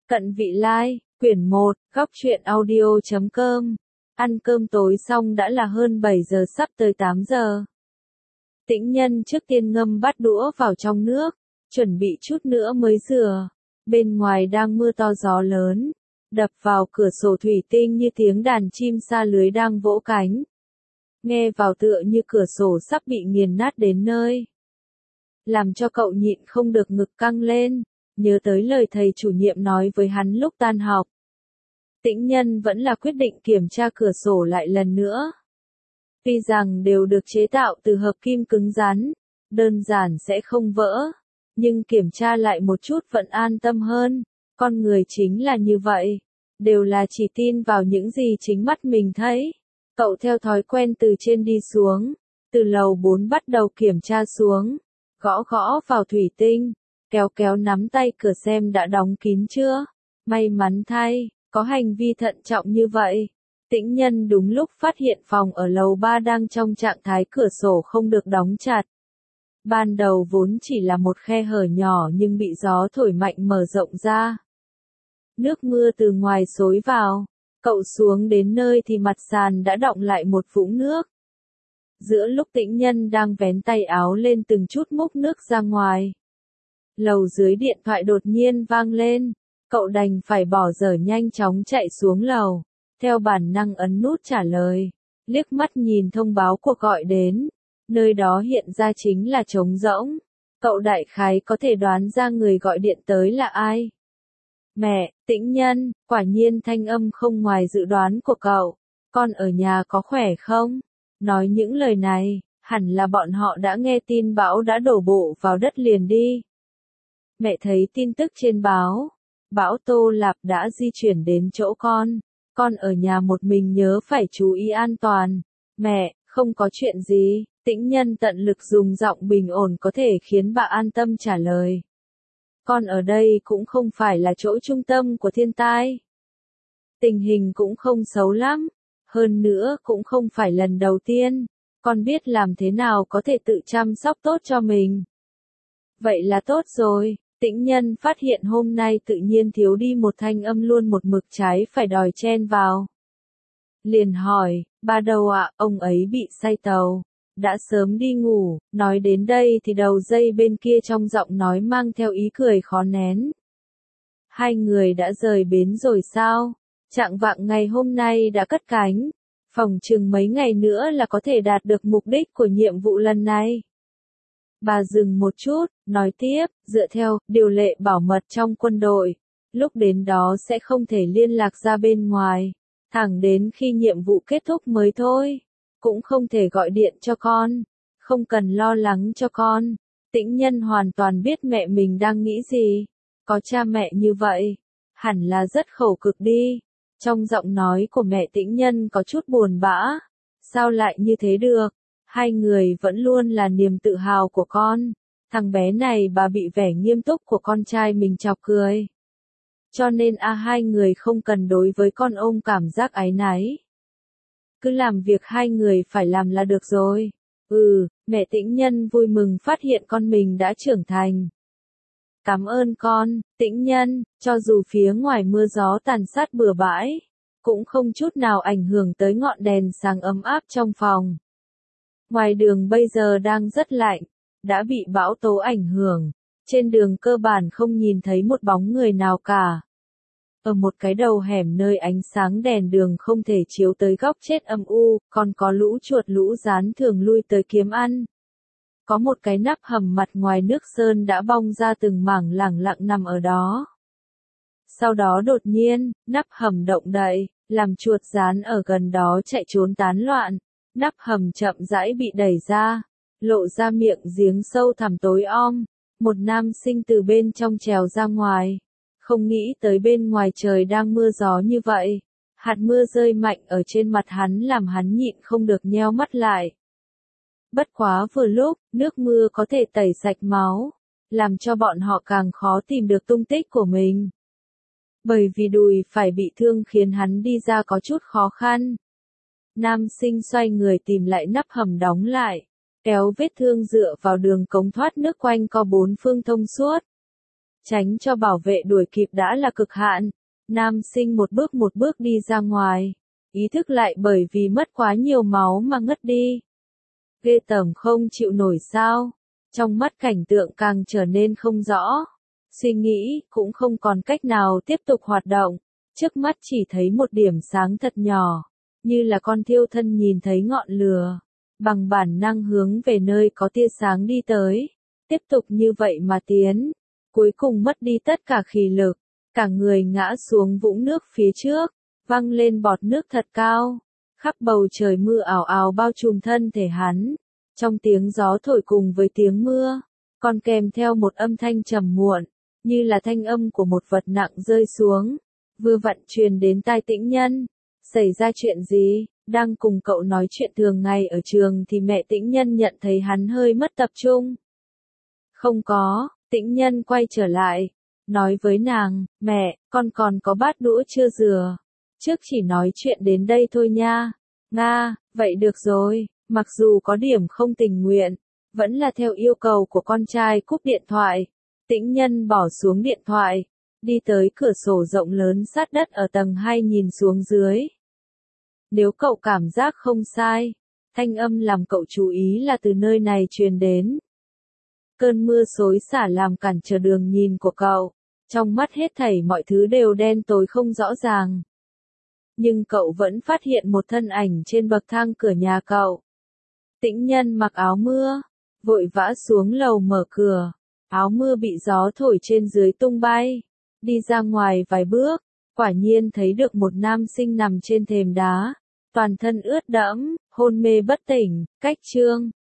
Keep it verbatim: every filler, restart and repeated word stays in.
Cận Vị Lai, quyển một, góc truyện audio chấm com. Ăn cơm tối xong đã là hơn bảy giờ sắp tới tám giờ. Tĩnh Nhân trước tiên ngâm bát đũa vào trong nước, chuẩn bị chút nữa mới rửa. Bên ngoài đang mưa to gió lớn, đập vào cửa sổ thủy tinh như tiếng đàn chim sa lưới đang vỗ cánh. Nghe vào tựa như cửa sổ sắp bị nghiền nát đến nơi. Làm cho cậu nhịn không được ngực căng lên, nhớ tới lời thầy chủ nhiệm nói với hắn lúc tan học. Tĩnh Nhân vẫn là quyết định kiểm tra cửa sổ lại lần nữa. Tuy rằng đều được chế tạo từ hợp kim cứng rắn, đơn giản sẽ không vỡ, nhưng kiểm tra lại một chút vẫn an tâm hơn, con người chính là như vậy, đều là chỉ tin vào những gì chính mắt mình thấy. Cậu theo thói quen từ trên đi xuống, từ lầu bốn bắt đầu kiểm tra xuống, gõ gõ vào thủy tinh, kéo kéo nắm tay cửa xem đã đóng kín chưa. May mắn thay, có hành vi thận trọng như vậy. Tĩnh Nhân đúng lúc phát hiện phòng ở lầu ba đang trong trạng thái cửa sổ không được đóng chặt. Ban đầu vốn chỉ là một khe hở nhỏ nhưng bị gió thổi mạnh mở rộng ra. Nước mưa từ ngoài xối vào, cậu xuống đến nơi thì mặt sàn đã đọng lại một vũng nước. Giữa lúc Tĩnh Nhân đang vén tay áo lên từng chút múc nước ra ngoài, lầu dưới điện thoại đột nhiên vang lên, cậu đành phải bỏ dở nhanh chóng chạy xuống lầu, theo bản năng ấn nút trả lời, liếc mắt nhìn thông báo cuộc gọi đến, nơi đó hiện ra chính là trống rỗng, cậu đại khái có thể đoán ra người gọi điện tới là ai. Mẹ, Tĩnh Nhân, quả nhiên thanh âm không ngoài dự đoán của cậu, con ở nhà có khỏe không? Nói những lời này, hẳn là bọn họ đã nghe tin bão đã đổ bộ vào đất liền đi. Mẹ thấy tin tức trên báo, bão Tô Lạp đã di chuyển đến chỗ con, con ở nhà một mình nhớ phải chú ý an toàn. Mẹ, không có chuyện gì, Tĩnh Nhân tận lực dùng giọng bình ổn có thể khiến bà an tâm trả lời. Con ở đây cũng không phải là chỗ trung tâm của thiên tai. Tình hình cũng không xấu lắm, hơn nữa cũng không phải lần đầu tiên, con biết làm thế nào có thể tự chăm sóc tốt cho mình. Vậy là tốt rồi. Tĩnh Nhân phát hiện hôm nay tự nhiên thiếu đi một thanh âm luôn một mực trái phải đòi chen vào. Liền hỏi, ba đâu ạ, ông ấy bị say tàu, đã sớm đi ngủ, nói đến đây thì đầu dây bên kia trong giọng nói mang theo ý cười khó nén. Hai người đã rời bến rồi sao? Trạng vạng ngày hôm nay đã cất cánh, phỏng chừng mấy ngày nữa là có thể đạt được mục đích của nhiệm vụ lần này. Bà dừng một chút, nói tiếp, dựa theo điều lệ bảo mật trong quân đội, lúc đến đó sẽ không thể liên lạc ra bên ngoài, thẳng đến khi nhiệm vụ kết thúc mới thôi, cũng không thể gọi điện cho con, không cần lo lắng cho con. Tĩnh Nhân hoàn toàn biết mẹ mình đang nghĩ gì, có cha mẹ như vậy, hẳn là rất khổ cực đi. Trong giọng nói của mẹ Tĩnh Nhân có chút buồn bã, sao lại như thế được? Hai người vẫn luôn là niềm tự hào của con. Thằng bé này bà bị vẻ nghiêm túc của con trai mình chọc cười. Cho nên a à, hai người không cần đối với con ôm cảm giác áy náy. Cứ làm việc hai người phải làm là được rồi. Ừ, mẹ Tĩnh Nhân vui mừng phát hiện con mình đã trưởng thành. Cảm ơn con, Tĩnh Nhân, cho dù phía ngoài mưa gió tàn sát bừa bãi, cũng không chút nào ảnh hưởng tới ngọn đèn sáng ấm áp trong phòng. Ngoài đường bây giờ đang rất lạnh, đã bị bão tố ảnh hưởng, trên đường cơ bản không nhìn thấy một bóng người nào cả. Ở một cái đầu hẻm nơi ánh sáng đèn đường không thể chiếu tới góc chết âm u, còn có lũ chuột lũ gián thường lui tới kiếm ăn. Có một cái nắp hầm mặt ngoài nước sơn đã bong ra từng mảng lẳng lặng nằm ở đó. Sau đó đột nhiên, nắp hầm động đậy, làm chuột gián ở gần đó chạy trốn tán loạn. Nắp hầm chậm rãi bị đẩy ra, lộ ra miệng giếng sâu thẳm tối om, một nam sinh từ bên trong trèo ra ngoài, không nghĩ tới bên ngoài trời đang mưa gió như vậy, hạt mưa rơi mạnh ở trên mặt hắn làm hắn nhịn không được nheo mắt lại. Bất quá vừa lúc, nước mưa có thể tẩy sạch máu, làm cho bọn họ càng khó tìm được tung tích của mình. Bởi vì đùi phải bị thương khiến hắn đi ra có chút khó khăn. Nam sinh xoay người tìm lại nắp hầm đóng lại, kéo vết thương dựa vào đường cống thoát nước quanh co bốn phương thông suốt. tránh cho bảo vệ đuổi kịp đã là cực hạn. Nam sinh một bước một bước đi ra ngoài, ý thức lại bởi vì mất quá nhiều máu mà ngất đi. Ghê tởm không chịu nổi sao? Trong mắt cảnh tượng càng trở nên không rõ. Suy nghĩ cũng không còn cách nào tiếp tục hoạt động. Trước mắt chỉ thấy một điểm sáng thật nhỏ, như là con thiêu thân nhìn thấy ngọn lửa. Bằng bản năng hướng về nơi có tia sáng đi tới. Tiếp tục như vậy mà tiến. Cuối cùng mất đi tất cả khí lực. Cả người ngã xuống vũng nước phía trước. Văng lên bọt nước thật cao. Khắp bầu trời mưa ảo ảo bao trùm thân thể hắn. Trong tiếng gió thổi cùng với tiếng mưa, còn kèm theo một âm thanh trầm muộn, như là thanh âm của một vật nặng rơi xuống, vừa vặn truyền đến tai Tĩnh Nhân. Xảy ra chuyện gì? Đang cùng cậu nói chuyện thường ngày ở trường thì mẹ Tĩnh Nhân nhận thấy hắn hơi mất tập trung. Không có, Tĩnh Nhân quay trở lại, nói với nàng, mẹ, con còn có bát đũa chưa rửa. Trước chỉ nói chuyện đến đây thôi nha. Nga, vậy được rồi. Mặc dù có điểm không tình nguyện, vẫn là theo yêu cầu của con trai cúp điện thoại. Tĩnh Nhân bỏ xuống điện thoại, đi tới cửa sổ rộng lớn sát đất ở tầng hai nhìn xuống dưới. Nếu cậu cảm giác không sai, thanh âm làm cậu chú ý là từ nơi này truyền đến. Cơn mưa xối xả làm cản trở đường nhìn của cậu, trong mắt hết thảy mọi thứ đều đen tối không rõ ràng. Nhưng cậu vẫn phát hiện một thân ảnh trên bậc thang cửa nhà cậu. Tĩnh Nhân mặc áo mưa, vội vã xuống lầu mở cửa, áo mưa bị gió thổi trên dưới tung bay, đi ra ngoài vài bước, quả nhiên thấy được một nam sinh nằm trên thềm đá, toàn thân ướt đẫm, hôn mê bất tỉnh, cách chương.